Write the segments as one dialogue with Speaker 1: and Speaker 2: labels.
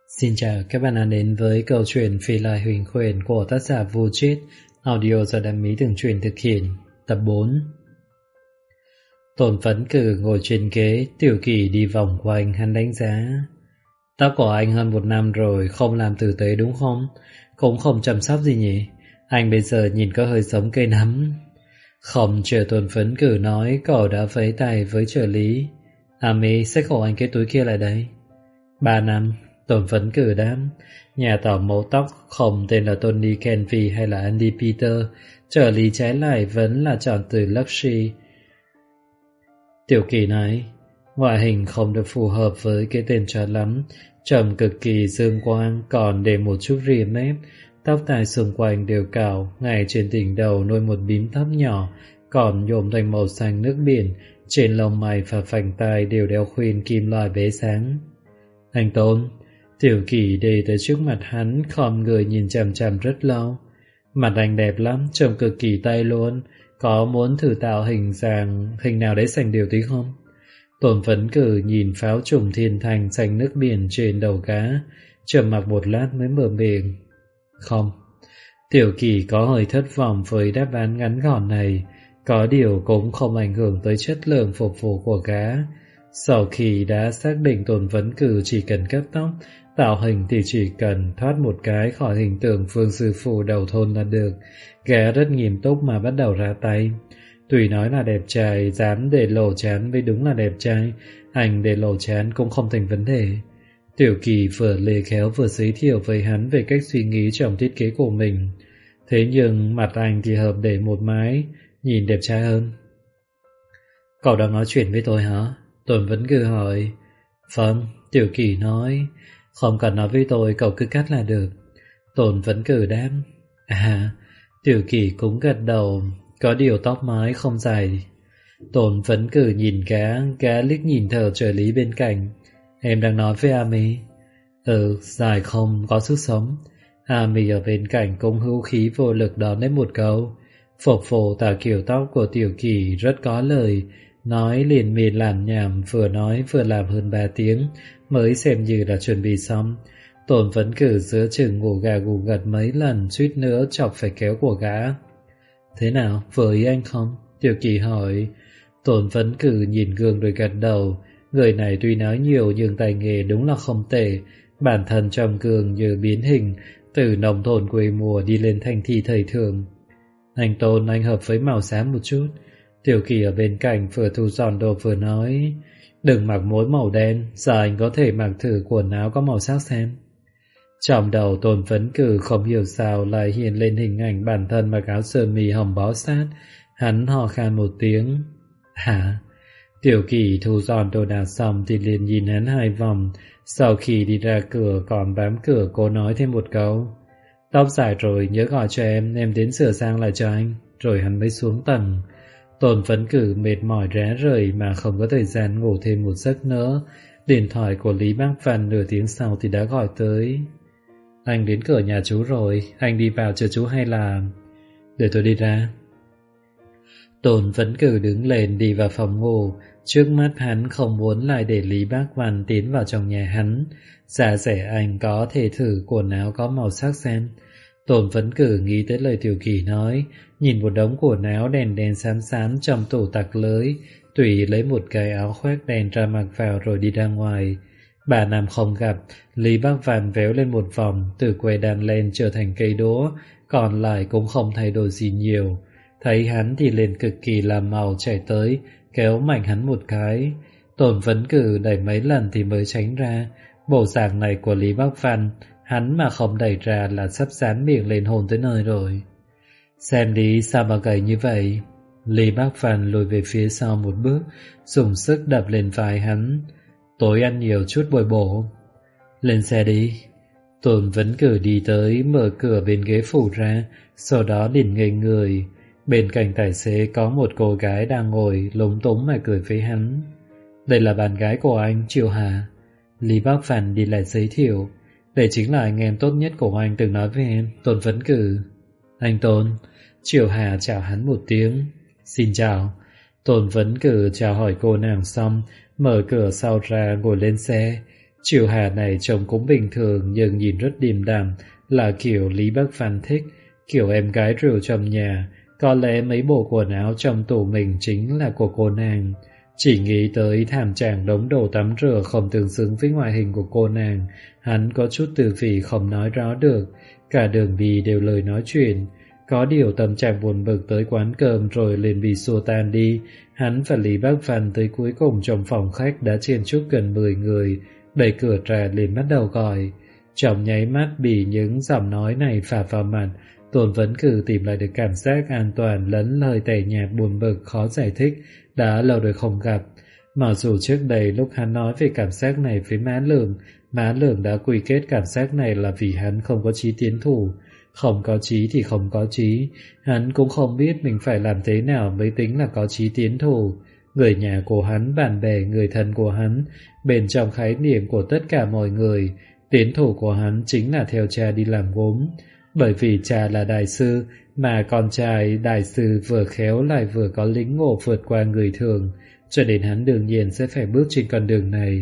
Speaker 1: Xin chào các bạn đã đến với câu chuyện Phi Lai Huyền Khuyển của tác giả Vu Chít, audio do Đam Mỹ Tường Truyền thực hiện, tập 4. Tôn Phấn Cử ngồi trên ghế, Tiểu Kỳ đi vòng quanh hắn đánh giá. Tóc của anh hơn 1 năm rồi, không làm tử tế đúng không? Cũng không chăm sóc gì nhỉ? Anh bây giờ nhìn có hơi giống cây nấm. Không chờ Tôn Phấn Cử nói, cậu đã vẫy tay với trợ lý. Ami, xách hộ anh cái túi kia lại đây. 3 năm. Tôn Phấn Cử đáp. Nhà tỏ mẫu tóc không tên là Tony Kenvy hay là Andy Peter, trợ lý trái lại vẫn là chọn từ Luxy. Tiểu Kỳ nói, ngoại hình không được phù hợp với cái tên cho lắm, trông cực kỳ dương quang, còn để một chút rìa mép, tóc tai xung quanh đều cạo, ngay trên đỉnh đầu nuôi một bím tóc nhỏ, còn nhuộm thành màu xanh nước biển, trên lông mày và phành tai đều đeo khuyên kim loại bé sáng. Anh Tôn. Tiểu Kỳ đi tới trước mặt hắn, khom người nhìn chằm chằm rất lâu. Mặt anh đẹp lắm, trông cực kỳ tay luôn. Có muốn thử tạo hình nào để sành điều tí không? Tôn Phấn Cử nhìn pháo trùng thiên thành xanh nước biển trên đầu cá, trầm mặc một lát mới mở miệng. Không. Tiểu Kỳ có hơi thất vọng với đáp án ngắn gọn này, có điều cũng không ảnh hưởng tới chất lượng phục vụ của cá. Sau khi đã xác định Tôn Phấn Cử chỉ cần cắt tóc, tạo hình thì chỉ cần thoát một cái khỏi hình tượng Phương Sư Phụ đầu thôn là được. Gã rất nghiêm túc mà bắt đầu ra tay. Tuy nói là đẹp trai, dám để lộ chán với đúng là đẹp trai, anh để lộ chán cũng không thành vấn đề. Tiểu Kỳ vừa lê khéo vừa giới thiệu với hắn về cách suy nghĩ trong thiết kế của mình. Thế nhưng mặt anh thì hợp để một mái, nhìn đẹp trai hơn. Cậu đang nói chuyện với tôi hả? Tôn Phấn Cử hỏi. Vâng, Tiểu Kỳ nói. Không cần nói với tôi, cậu cứ cắt là được. Tôn Phấn Cử đáp. À, Tiểu Kỳ cũng gật đầu. Có điều tóc mái không dài. Tôn Phấn Cử nhìn cá liếc nhìn thở trợ lý bên cạnh. Em đang nói với Ami. Dài không, có sức sống. Ami ở bên cạnh cũng hữu khí vô lực đón lấy một câu. Phục vụ tả kiểu tóc của Tiểu Kỳ rất có lời, nói liền miên làm nhảm, vừa nói vừa làm hơn 3 tiếng mới xem như đã chuẩn bị xong. Tôn Phấn Cử giữa chừng ngủ gà ngủ gật mấy lần, suýt nữa chọc phải kéo của gã. Thế nào, vừa ý anh không? Tiểu Kỳ hỏi. Tôn Phấn Cử nhìn gương rồi gật đầu. Người này tuy nói nhiều nhưng tài nghề đúng là không tệ. Bản thân trong gương như biến hình, từ nông thôn quê mùa đi lên thành thị thời thường. Anh Tôn, anh hợp với màu xám một chút. Tiểu Kỳ ở bên cạnh vừa thu dọn đồ vừa nói. Đừng mặc mối màu đen, giờ anh có thể mặc thử quần áo có màu sắc xem. Trong đầu Tôn Phấn Cử không hiểu sao lại hiện lên hình ảnh bản thân mặc áo sơ mi hồng bó sát. Hắn hò khan một tiếng. Hả? Tiểu Kỳ thu dọn đồ đạc xong thì liền nhìn hắn 2 vòng. Sau khi đi ra cửa còn bám cửa cô nói thêm một câu. Tóc dài rồi nhớ gọi cho em đến sửa sang lại cho anh. Rồi hắn mới xuống tầng. Tôn Phấn Cử mệt mỏi rã rời mà không có thời gian ngủ thêm một giấc nữa. Điện thoại của Lý Bác Văn nửa tiếng sau thì đã gọi tới. Anh đến cửa nhà chú rồi, anh đi vào chờ chú hay là... Để tôi đi ra. Tôn Phấn Cử đứng lên đi vào phòng ngủ. Trước mắt hắn không muốn lại để Lý Bác Văn tiến vào trong nhà hắn. Giá rẻ anh có thể thử quần áo có màu sắc xem. Tôn Phấn Cử nghĩ tới lời Tiểu Kỳ nói, nhìn một đống quần áo đen đen xám xám trong tủ tặc lưới, tùy lấy một cái áo khoác đen ra mặc vào rồi đi ra ngoài. 3 năm không gặp, Lý Bác Văn véo lên một vòng, từ quầy đàn lên trở thành cây đũa, còn lại cũng không thay đổi gì nhiều. Thấy hắn thì liền cực kỳ làm màu chạy tới, kéo mạnh hắn một cái. Tôn Phấn Cử đẩy mấy lần thì mới tránh ra. Bộ dạng này của Lý Bác Văn, hắn mà không đẩy ra là sắp dán miệng lên hồn tới nơi rồi. Xem đi, sao mà gầy như vậy? Lý Bác Văn lùi về phía sau một bước, dùng sức đập lên vai hắn. Tối ăn nhiều chút bồi bổ. Lên xe đi. Tôn Phấn Cử đi tới, mở cửa bên ghế phủ ra, sau đó liền ngây người. Bên cạnh tài xế có một cô gái đang ngồi lúng túng mà cười với hắn. Đây là bạn gái của anh, Triệu Hà. Lý Bác Văn đi lại giới thiệu. Đây chính là anh em tốt nhất của anh từng nói với em, Tôn Phấn Cử. Anh Tôn. Triệu Hà chào hắn một tiếng. Xin chào. Tôn Phấn Cử chào hỏi cô nàng xong, mở cửa sau ra ngồi lên xe. Chiều Hà này trông cũng bình thường nhưng nhìn rất điềm đạm, là kiểu Lý Bắc Phàn thích, kiểu em gái rượu trong nhà. Có lẽ mấy bộ quần áo trong tủ mình chính là của cô nàng. Chỉ nghĩ tới thảm trạng đống đồ tắm rửa không tương xứng với ngoại hình của cô nàng, hắn có chút tư vị không nói rõ được. Cả đường đi đều lời nói chuyện. Có điều tâm trạng buồn bực tới quán cơm rồi liền bị xua tan đi. Hắn và Lý Bắc Phàn tới cuối cùng trong phòng khách đã chen chúc gần 10 người, đẩy cửa ra liền bắt đầu gọi. Trong nháy mắt bị những giọng nói này phả vào mặt, Tôn Vấn Cử tìm lại được cảm giác an toàn lẫn lời tẻ nhạt buồn bực khó giải thích đã lâu rồi không gặp. Mặc dù trước đây lúc hắn nói về cảm giác này với Mã Lượng đã quy kết cảm giác này là vì hắn không có chí tiến thủ. Không có chí thì không có chí, hắn cũng không biết mình phải làm thế nào mới tính là có chí tiến thủ. Người nhà của hắn, bạn bè, người thân của hắn, bên trong khái niệm của tất cả mọi người, tiến thủ của hắn chính là theo cha đi làm gốm. Bởi vì cha là đại sư, mà con trai đại sư vừa khéo lại vừa có lĩnh ngộ vượt qua người thường, cho nên hắn đương nhiên sẽ phải bước trên con đường này.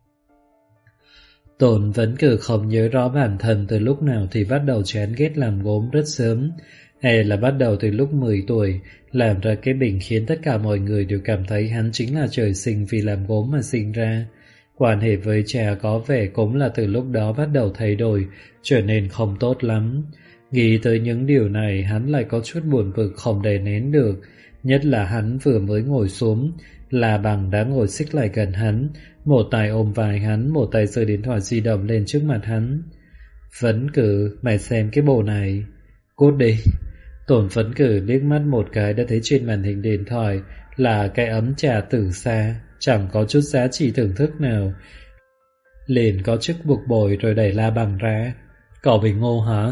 Speaker 1: Tôn Vấn Cử không nhớ rõ bản thân từ lúc nào thì bắt đầu chán ghét làm gốm rất sớm, hay là bắt đầu từ lúc 10 tuổi, làm ra cái bình khiến tất cả mọi người đều cảm thấy hắn chính là trời sinh vì làm gốm mà sinh ra. Quan hệ với cha có vẻ cũng là từ lúc đó bắt đầu thay đổi, trở nên không tốt lắm. Nghĩ tới những điều này, hắn lại có chút buồn bực không đè nén được. Nhất là hắn vừa mới ngồi xuống, là Bằng đã ngồi xích lại gần hắn, một tay ôm vai hắn, một tay giơ điện thoại di động lên trước mặt hắn. Vấn Cử, mày xem cái bộ này. Cút đi. Tôn Vấn Cử liếc mắt một cái đã thấy trên màn hình điện thoại là cái ấm trà Tử Sa, chẳng có chút giá trị thưởng thức nào. Liền có chức bực bội rồi đẩy La Bằng ra. Cậu bị ngô hả?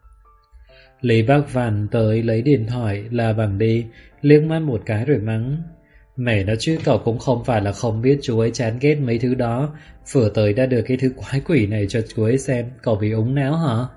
Speaker 1: Lý Bắc Phàn tới lấy điện thoại, La Bằng đi, liếc mắt một cái rồi mắng. Mẹ nói chứ cậu cũng không phải là không biết chú ấy chán ghét mấy thứ đó, vừa tới đã đưa cái thứ quái quỷ này cho chú ấy xem, cậu bị úng não hả?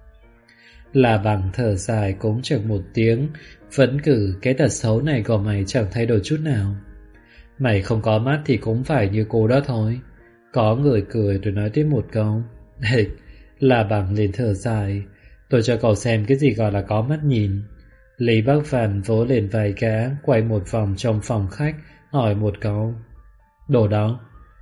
Speaker 1: La Bằng thở dài cũng chẳng một tiếng. Vấn Cử, cái tật xấu này của mày chẳng thay đổi chút nào. Mày không có mắt thì cũng phải như cô đó thôi. Có người cười rồi nói tiếp một câu. Hịch, La Bằng liền thở dài. Tôi cho cậu xem cái gì gọi là có mắt nhìn. Lý Bắc Phàn vỗ lên vài cá, quay một vòng trong phòng khách, hỏi một câu. Đồ đó?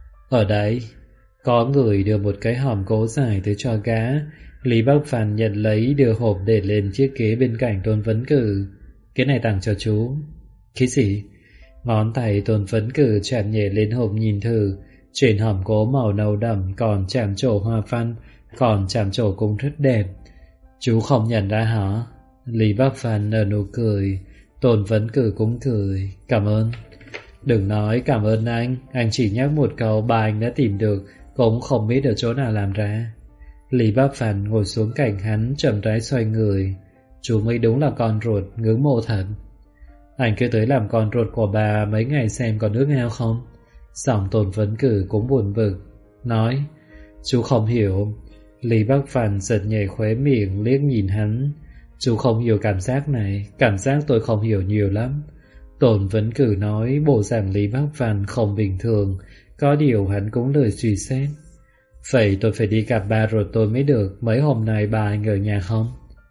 Speaker 1: Ở đấy. Có người đưa một cái hòm gỗ dài tới cho gã. Lý Bắc Phàn nhận lấy, đưa hộp để lên chiếc ghế bên cạnh Tôn Vấn Cử. Cái này tặng cho chú. Cái gì? Ngón tay Tôn Vấn Cử chạm nhẹ lên hộp nhìn thử. Trên hòm gỗ màu nâu đậm còn chạm trổ hoa văn, còn chạm trổ cũng rất đẹp. Chú không nhận ra hả? Lý Bắc Phàn nở nụ cười. Tôn Vấn Cử cũng cười. Cảm ơn. Đừng nói cảm ơn anh chỉ nhắc một câu bà anh đã tìm được, cũng không biết ở chỗ nào làm ra. Lý Bắc Phàn ngồi xuống cạnh hắn, chậm rãi xoay người. Chú mới đúng là con ruột, ngưỡng mộ thật. Anh cứ tới làm con ruột của bà mấy ngày xem có nước heo không? Giọng Tôn Vấn Cử cũng buồn bực. Nói, chú không hiểu. Lý Bắc Phàn giật nhẹ khóe miệng liếc nhìn hắn. Chú không hiểu cảm giác này, cảm giác tôi không hiểu nhiều lắm. Tôn Vấn Cử nói, bộ dạng Lý Bắc Phàn không bình thường, có điều hắn cũng lời suy xét. Vậy tôi phải đi gặp ba ruột tôi mới được, mấy hôm nay bà anh ở nhà không?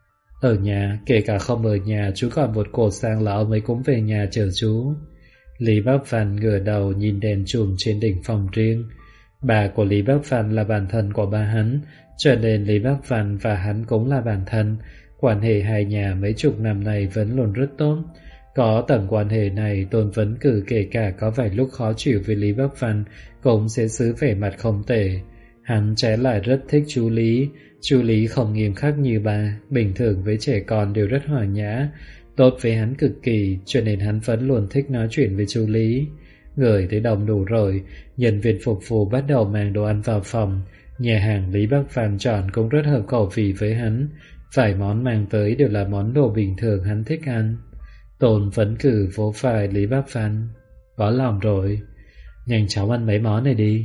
Speaker 1: Ở nhà, kể cả không ở nhà, chú còn một cột sang là ông ấy cũng về nhà chờ chú. Lý Bắc Phàn ngửa đầu nhìn đèn chùm trên đỉnh phòng riêng. Bà của Lý Bắc Phàn là bạn thân của ba hắn, cho nên Lý Bắc Phàn và hắn cũng là bạn thân. Quan hệ hai nhà mấy chục năm nay vẫn luôn rất tốt. Có tầng quan hệ này, Tôn Vấn Cử kể cả có vài lúc khó chịu với Lý Bắc Phàn cũng sẽ giữ vẻ mặt không tệ. Hắn trái lại rất thích chú Lý. Chú Lý không nghiêm khắc như bà, bình thường với trẻ con đều rất hòa nhã, tốt với hắn cực kỳ, cho nên hắn vẫn luôn thích nói chuyện với chú Lý. Người tới đông đủ rồi, nhân viên phục vụ bắt đầu mang đồ ăn vào phòng. Nhà hàng Lý Bắc Phàn chọn cũng rất hợp khẩu vị với hắn, vài món mang tới đều là món đồ bình thường hắn thích ăn. Tôn Vấn Cử vỗ vai Lý Bắc Phàn. Có lòng rồi, nhanh chóng ăn mấy món này đi.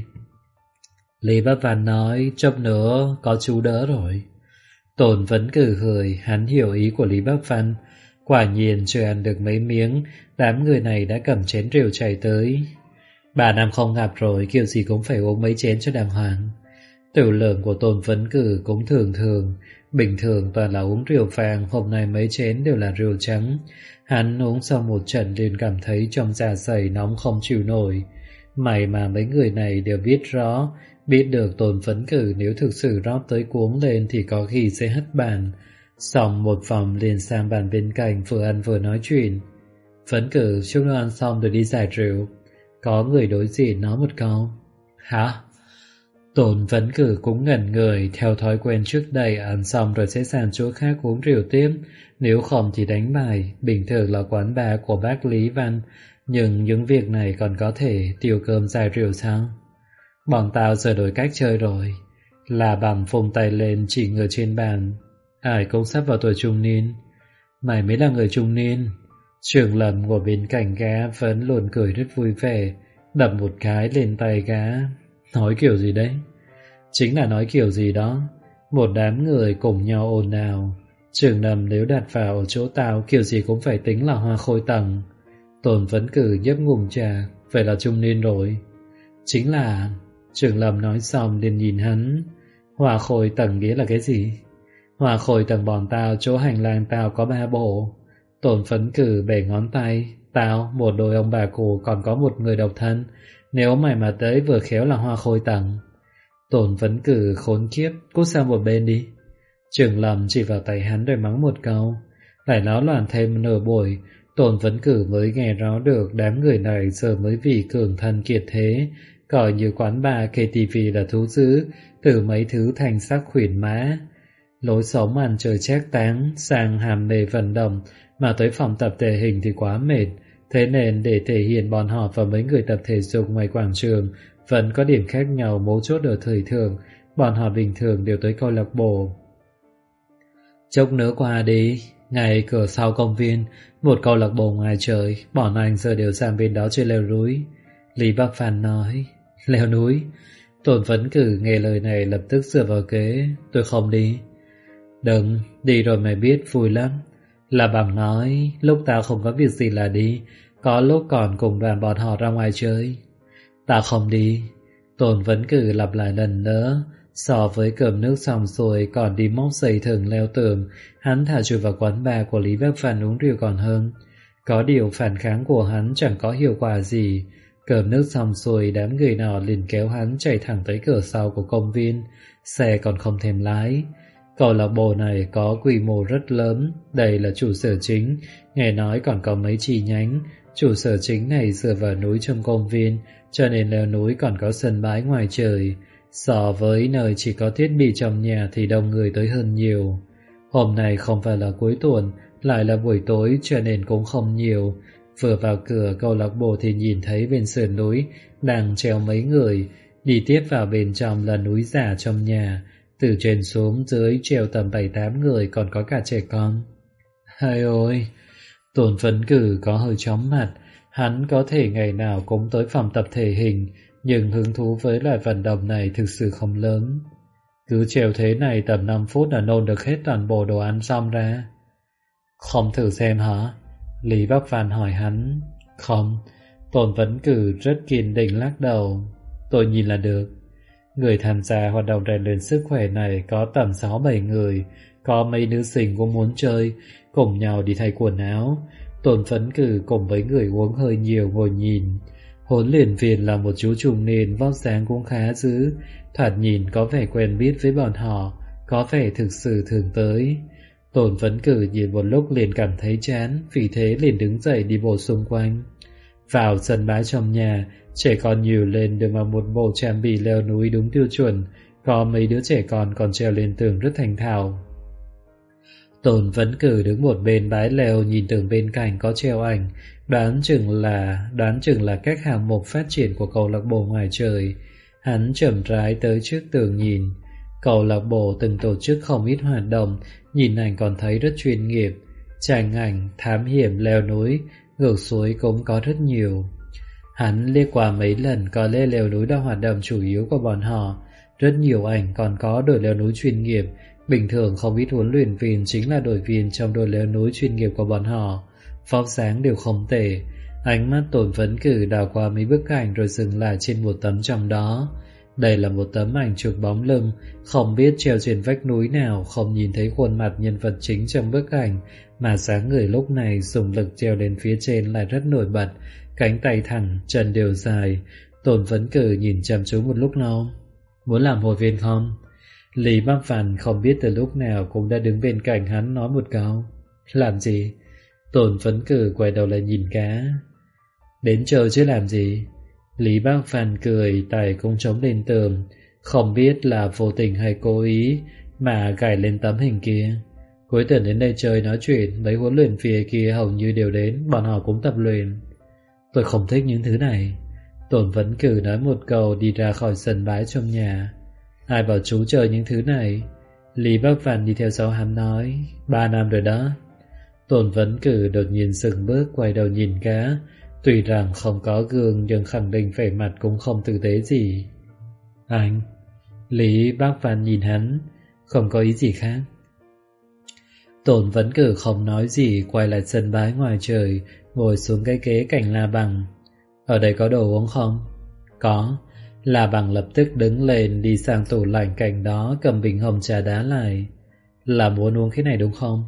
Speaker 1: Lý Bắc Phàn nói, chốc nữa có chú đỡ rồi. Tôn Vấn Cử cười, hắn hiểu ý của Lý Bắc Phàn. Quả nhiên chưa ăn được mấy miếng, đám người này đã cầm chén rượu chạy tới. 3 năm không gặp rồi, kiểu gì cũng phải uống mấy chén cho đàng hoàng. Tiểu lượng của Tôn Vấn Cử cũng thường thường, bình thường toàn là uống rượu vàng, hôm nay mấy chén đều là rượu trắng. Hắn uống xong một trận liền cảm thấy trong dạ dày nóng không chịu nổi. May mà mấy người này đều biết rõ, biết được Tôn Vấn Cử nếu thực sự rót tới cuống lên thì có khi sẽ hất bàn. Xong một vòng liền sang bàn bên cạnh vừa ăn vừa nói chuyện. Vấn Cử, chúng nó ăn xong rồi đi giải rượu. Có người đối diện nói một câu. Hả? Tôn Vấn Cử cũng ngẩn người, theo thói quen trước đây ăn xong rồi sẽ sang chỗ khác uống rượu tiếp, nếu không thì đánh bài, bình thường là quán bar của bác Lý Văn, nhưng những việc này còn có thể tiêu cơm giải rượu sao? Bọn tao giờ đổi cách chơi rồi, là bằng phung tay lên chỉ người trên bàn. Ai cũng sắp vào tuổi trung niên. Mày mới là người trung niên. Trường Lâm ngồi bên cạnh gã vẫn luôn cười rất vui vẻ, đập một cái lên tay gã. Nói kiểu gì đấy? Chính là nói kiểu gì đó. Một đám người cùng nhau ồn ào. Trường Lâm nếu đặt vào chỗ tao kiểu gì cũng phải tính là hoa khôi tầng. Tôn Vấn Cử nhấp ngụm trà. Vậy là trung niên rồi. Chính là... Trường Lâm nói xong liền nhìn hắn. Hoa khôi tầng nghĩa là cái gì? Hoa khôi tầng bọn tao, chỗ hành lang tao có 3 bộ. Tôn Vấn Cử bẻ ngón tay. Tao, một đôi ông bà cụ, còn có một người độc thân. Nếu mày mà tới vừa khéo là hoa khôi tầng. Tôn Vấn Cử khốn kiếp, cút sang một bên đi. Trường Lâm chỉ vào tay hắn rồi mắng một câu. Lại náo loạn thêm nửa buổi, Tôn Vấn Cử mới nghe rõ được đám người này giờ mới vì cường thân kiệt thế, coi như quán bar KTV là thú dữ, từ mấy thứ thành sắc khuyển mã. Lối sống ăn chơi chác táng, sang hàm mê vận động, mà tới phòng tập thể hình thì quá mệt. Thế nên để thể hiện bọn họ và mấy người tập thể dục ngoài quảng trường vẫn có điểm khác nhau mấu chốt ở thời thường, bọn họ bình thường đều tới câu lạc bộ. Chốc nữa qua đi, ngay cửa sau công viên, một câu lạc bộ ngoài trời, bọn anh giờ đều sang bên đó chơi leo núi. Lý Bắc Phàn nói, leo núi? Tôn Vấn Cử nghe lời này lập tức dựa vào kế, tôi không đi. Đừng, đi rồi mày biết vui lắm. Là Bằng nói, lúc tao không có việc gì là đi, có lúc còn cùng đoàn bọn họ ra ngoài chơi. Tao không đi. Tôn Vấn Cử lặp lại lần nữa. So với cơm nước xong xuôi còn đi móc dây thừng leo tường, hắn thà chui vào quán bar của Lý Bắc Phàn uống rượu còn hơn. Có điều phản kháng của hắn chẳng có hiệu quả gì. Cơm nước xong xuôi, đám người nọ liền kéo hắn chạy thẳng tới cửa sau của công viên. Xe còn không thèm lái. Câu lạc bộ này có quy mô rất lớn, đây là trụ sở chính, nghe nói còn có mấy chi nhánh. Trụ sở chính này dựa vào núi trong công viên, cho nên leo núi còn có sân bãi ngoài trời. So với nơi chỉ có thiết bị trong nhà thì đông người tới hơn nhiều. Hôm nay không phải là cuối tuần, lại là buổi tối cho nên cũng không nhiều. Vừa vào cửa câu lạc bộ thì nhìn thấy bên sườn núi đang treo mấy người, đi tiếp vào bên trong là núi giả trong nhà. Từ trên xuống dưới treo tầm 7-8 người, còn có cả trẻ con. Hay ôi! Tôn Vấn Cử có hơi chóng mặt. Hắn có thể ngày nào cũng tới phòng tập thể hình, nhưng hứng thú với loại vận động này thực sự không lớn. Cứ treo thế này tầm 5 phút là nôn được hết toàn bộ đồ ăn xong ra. Không thử xem hả? Lý Bắc Phàn hỏi hắn. Không. Tôn Vấn Cử rất kiên định lắc đầu. Tôi nhìn là được. Người tham gia hoạt động rèn luyện sức khỏe này có tầm 6-7 người, có mấy nữ sinh cũng muốn chơi, cùng nhau đi thay quần áo. Tôn Vấn Cử cùng với người uống hơi nhiều ngồi nhìn. Huấn luyện viên là một chú trung niên, vóc dáng cũng khá dữ, thoạt nhìn có vẻ quen biết với bọn họ, có vẻ thực sự thường tới. Tôn Vấn Cử nhìn một lúc liền cảm thấy chán, vì thế liền đứng dậy đi bộ xung quanh. Vào sân bãi trong nhà, trẻ con nhiều lên được mặc một bộ trang bị leo núi đúng tiêu chuẩn, có mấy đứa trẻ con còn trèo lên tường rất thành thạo. Tôn Vấn Cử đứng một bên bãi leo nhìn tường bên cạnh có treo ảnh, đoán chừng là các hạng mục phát triển của câu lạc bộ ngoài trời. Hắn chậm rãi tới trước tường nhìn. Câu lạc bộ từng tổ chức không ít hoạt động, nhìn ảnh còn thấy rất chuyên nghiệp. Tranh ảnh, thám hiểm, leo núi, ngược suối cũng có rất nhiều. Hắn liếc qua mấy lần, có lẽ leo núi là hoạt động chủ yếu của bọn họ. Rất nhiều ảnh còn có đội leo núi chuyên nghiệp. Bình thường không ít huấn luyện viên chính là đội viên trong đội leo núi chuyên nghiệp của bọn họ. Vóc dáng đều không tệ. Ánh mắt Tôn Vấn Cử đảo qua mấy bức ảnh rồi dừng lại trên một tấm trong đó. Đây là một tấm ảnh chụp bóng lưng, không biết treo trên vách núi nào, không nhìn thấy khuôn mặt nhân vật chính trong bức ảnh, mà dáng người lúc này dùng lực treo lên phía trên lại rất nổi bật, cánh tay thẳng, chân đều dài. Tôn Vấn Cử nhìn chăm chú một lúc lâu. Muốn làm hội viên không? Lý Bác Phàn không biết từ lúc nào cũng đã đứng bên cạnh hắn nói một câu. Làm gì? Tôn Vấn Cử quay đầu lại nhìn cá. Đến chơi chứ làm gì? Lý Bác Phàn cười, tay cũng chống lên tường, không biết là vô tình hay cố ý mà gảy lên tấm hình kia. Cuối tuần đến đây chơi nói chuyện, mấy huấn luyện phía kia hầu như đều đến, bọn họ cũng tập luyện. Tôi không thích những thứ này. Tôn Vấn Cử nói một câu đi ra khỏi sân bãi trong nhà. Ai bảo chú chơi những thứ này? Lý Bác Phàn đi theo sau hắn nói. 3 năm rồi đó. Tôn Vấn Cử đột nhiên dừng bước quay đầu nhìn cá. Tuy rằng không có gương nhưng khẳng định vẻ mặt cũng không tử tế gì. Anh? Lý Bác Phàn nhìn hắn, không có ý gì khác. Tôn Vấn Cử không nói gì, quay lại sân bãi ngoài trời, ngồi xuống cái ghế cạnh La Bằng. Ở đây có đồ uống không? Có. La Bằng lập tức đứng lên đi sang tủ lạnh cạnh đó, cầm bình hồng trà đá lại. Là muốn uống cái này đúng không?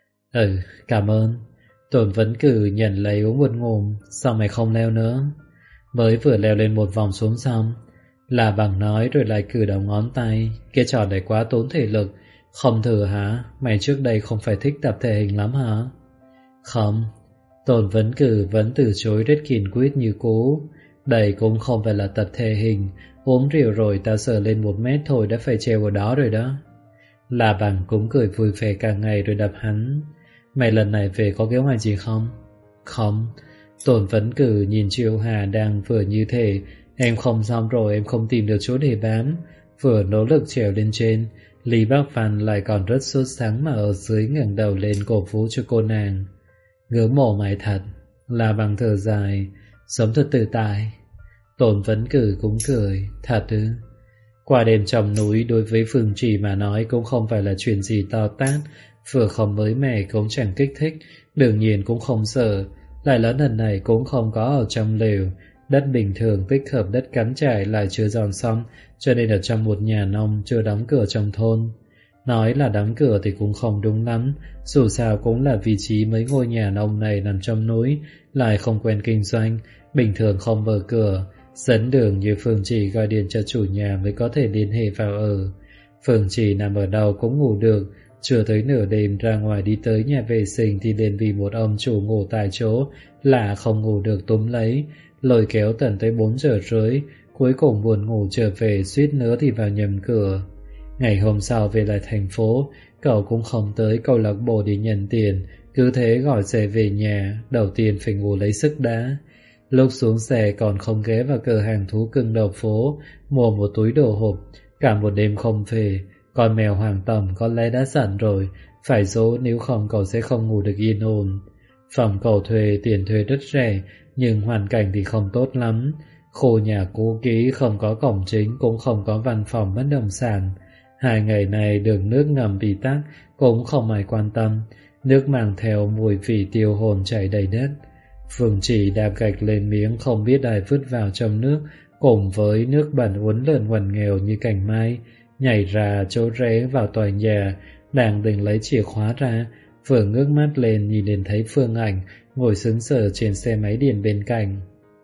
Speaker 1: Ừ, cảm ơn. Tôn Vấn Cử nhận lấy uống một ngụm. Sao mày không leo nữa? Mới vừa leo lên một vòng xuống xong. La Bằng nói rồi lại cử đầu ngón tay. Cái trò này quá tốn thể lực. Không thử hả? Mày trước đây không phải thích tập thể hình lắm hả? Không. Tôn Vấn Cử vẫn từ chối rất kiên quyết như cũ. Đây cũng không phải là tập thể hình. Uống rượu rồi tao sờ lên 1 mét thôi đã phải treo ở đó rồi đó. La Bằng cũng cười vui vẻ cả ngày rồi đập hắn. Mày lần này về có kế hoạch gì không? Không. Tôn Vấn Cử nhìn Triệu Hà đang vừa như thế. Em không xong rồi, em không tìm được chỗ để bám. Vừa nỗ lực trèo lên trên, Lý Bác Phàn lại còn rất sốt sắng mà ở dưới ngẩng đầu lên cổ vũ cho cô nàng. Ngưỡng mộ mày thật. La Bằng thở dài. Sống thật tự tại. Tôn Vấn Cử cũng cười. Thật ư? Qua đêm trong núi đối với Phương Trì mà nói cũng không phải là chuyện gì to tát, vừa không mới mẻ cũng chẳng kích thích, đương nhiên cũng không sợ. Lại lớn lần này cũng không có ở trong lều, đất bình thường tích hợp đất cắm trải lại chưa dọn xong, cho nên ở trong một nhà nông chưa đóng cửa trong thôn. Nói là đóng cửa thì cũng không đúng lắm, dù sao cũng là vị trí mấy ngôi nhà nông này nằm trong núi, lại không quen kinh doanh, bình thường không mở cửa. Dẫn đường như Phương Trì gọi điện cho chủ nhà mới có thể liên hệ vào ở. Phương Trì nằm ở đâu cũng ngủ được. Chưa tới nửa đêm ra ngoài đi tới nhà vệ sinh thì liền vì một ông chủ ngủ tại chỗ là không ngủ được túm lấy, lôi kéo tận tới 4 giờ rưỡi. Cuối cùng buồn ngủ trở về, suýt nữa thì vào nhầm cửa. Ngày hôm sau về lại thành phố, cậu cũng không tới câu lạc bộ để nhận tiền, cứ thế gọi xe về nhà. Đầu tiên phải ngủ lấy sức đã. Lúc xuống xe còn không ghé vào cửa hàng thú cưng đầu phố mua một túi đồ hộp. Cả một đêm không về. Con mèo Hoàng Tầm có lẽ đã dặn rồi, phải dỗ nếu không cậu sẽ không ngủ được yên ổn. Phòng cậu thuê tiền thuê rất rẻ, nhưng hoàn cảnh thì không tốt lắm. Khu nhà cũ kỹ không có cổng chính, cũng không có văn phòng bất động sản. 2 ngày này đường nước ngầm bị tắc, cũng không ai quan tâm. Nước mang theo mùi vị tiêu hồn chảy đầy đất. Phương Chỉ đạp gạch lên miếng không biết ai vứt vào trong nước, cùng với nước bẩn uốn lượn quằn nghèo như cành mai, nhảy ra chỗ rẽ vào tòa nhà. Đang định lấy chìa khóa ra, vừa ngước mắt lên nhìn đến thấy Phương Ảnh ngồi sững sờ trên xe máy điện bên cạnh.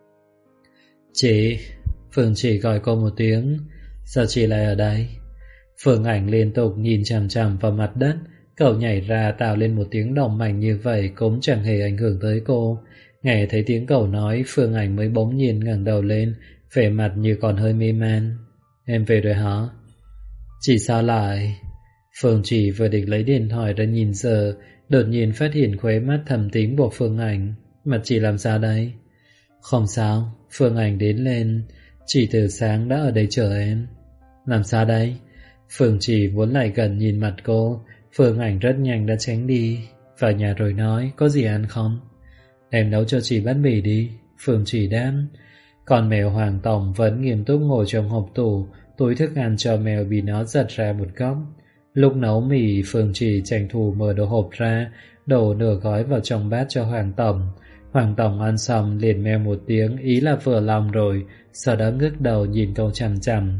Speaker 1: Chị! Phương Chỉ gọi cô một tiếng. Sao chị lại ở đây? Phương Ảnh liên tục nhìn chằm chằm vào mặt đất. Cậu nhảy ra tạo lên một tiếng động mạnh như vậy cũng chẳng hề ảnh hưởng tới cô. Nghe thấy tiếng cậu nói, Phương Ảnh mới bỗng nhiên ngẩng đầu lên, vẻ mặt như còn hơi mê man. Em về rồi hả? Chị sao lại? Phương Chỉ vừa định lấy điện thoại ra nhìn giờ, đột nhiên phát hiện khóe mắt thầm tính của Phương Ảnh. Mặt chị làm sao đây? Không sao. Phương Ảnh đến lên. Chị từ sáng đã ở đây chờ em. Làm sao đây? Phương Chỉ muốn lại gần nhìn mặt cô. Phương Ảnh rất nhanh đã tránh đi. Vào nhà rồi nói, có gì ăn không? Em nấu cho chị bát mì đi. Phương Chỉ đáp. Con mèo Hoàng Tổng vẫn nghiêm túc ngồi trong hộp tủ. Túi thức ăn cho mèo bị nó giật ra một góc. Lúc nấu mì, Phương Chỉ tranh thủ mở đồ hộp ra, đổ nửa gói vào trong bát cho Hoàng Tổng. Hoàng Tổng ăn xong liền meo một tiếng, ý là vừa lòng rồi, sau đó ngước đầu nhìn cậu chằm chằm.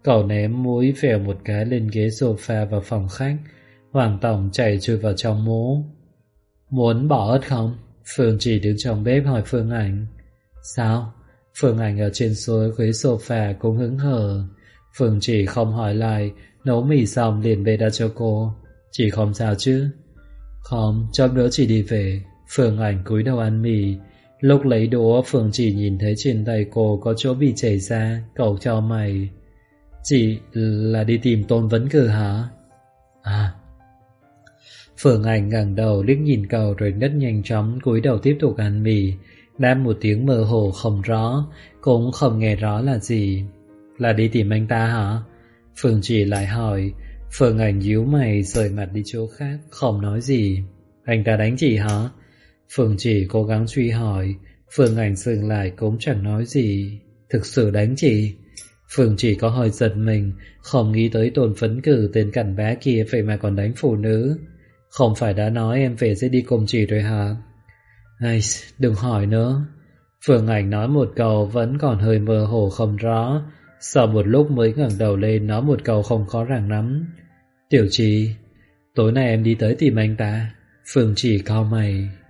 Speaker 1: Cậu ném mũi phèo một cái lên ghế sofa vào phòng khách. Hoàng Tổng chạy chui vào trong mố. Muốn bỏ ớt không? Phương Chỉ đứng trong bếp hỏi Phương Ảnh. Sao? Phương Ảnh ở trên ghế sofa cũng hứng hờ. Phương Chỉ không hỏi lại, nấu mì xong liền bê ra cho cô. Chị không sao chứ? Không, chốc nữa chị đi về. Phương Ảnh cúi đầu ăn mì. Lúc lấy đũa, Phương Chỉ nhìn thấy trên tay cô có chỗ bị chảy ra. Cậu cho mày. Chị là đi tìm Tôn Vấn Cử hả? À. Phương Ảnh ngẩng đầu liếc nhìn cậu rồi ngất nhanh chóng cúi đầu tiếp tục ăn mì. Đáp một tiếng mơ hồ không rõ, cũng không nghe rõ là gì. Là đi tìm anh ta hả? Phương Chỉ lại hỏi. Phương Ảnh nhíu mày rời mặt đi chỗ khác, không nói gì. Anh ta đánh chị hả? Phương Chỉ cố gắng truy hỏi. Phương Ảnh dừng lại cũng chẳng nói gì. Thực sự đánh chị? Phương Chỉ có hơi giật mình, không nghĩ tới Tôn Phấn Cử tên cặn bã kia vậy mà còn đánh phụ nữ. Không phải đã nói em về sẽ đi cùng chị rồi hả? Ai, đừng hỏi nữa. Phương Ảnh nói một câu vẫn còn hơi mơ hồ không rõ. Sau một lúc mới ngẩng đầu lên nói một câu không khó ràng lắm. Tiểu Chỉ, tối nay em đi tới tìm anh ta. Phương Chỉ cau mày.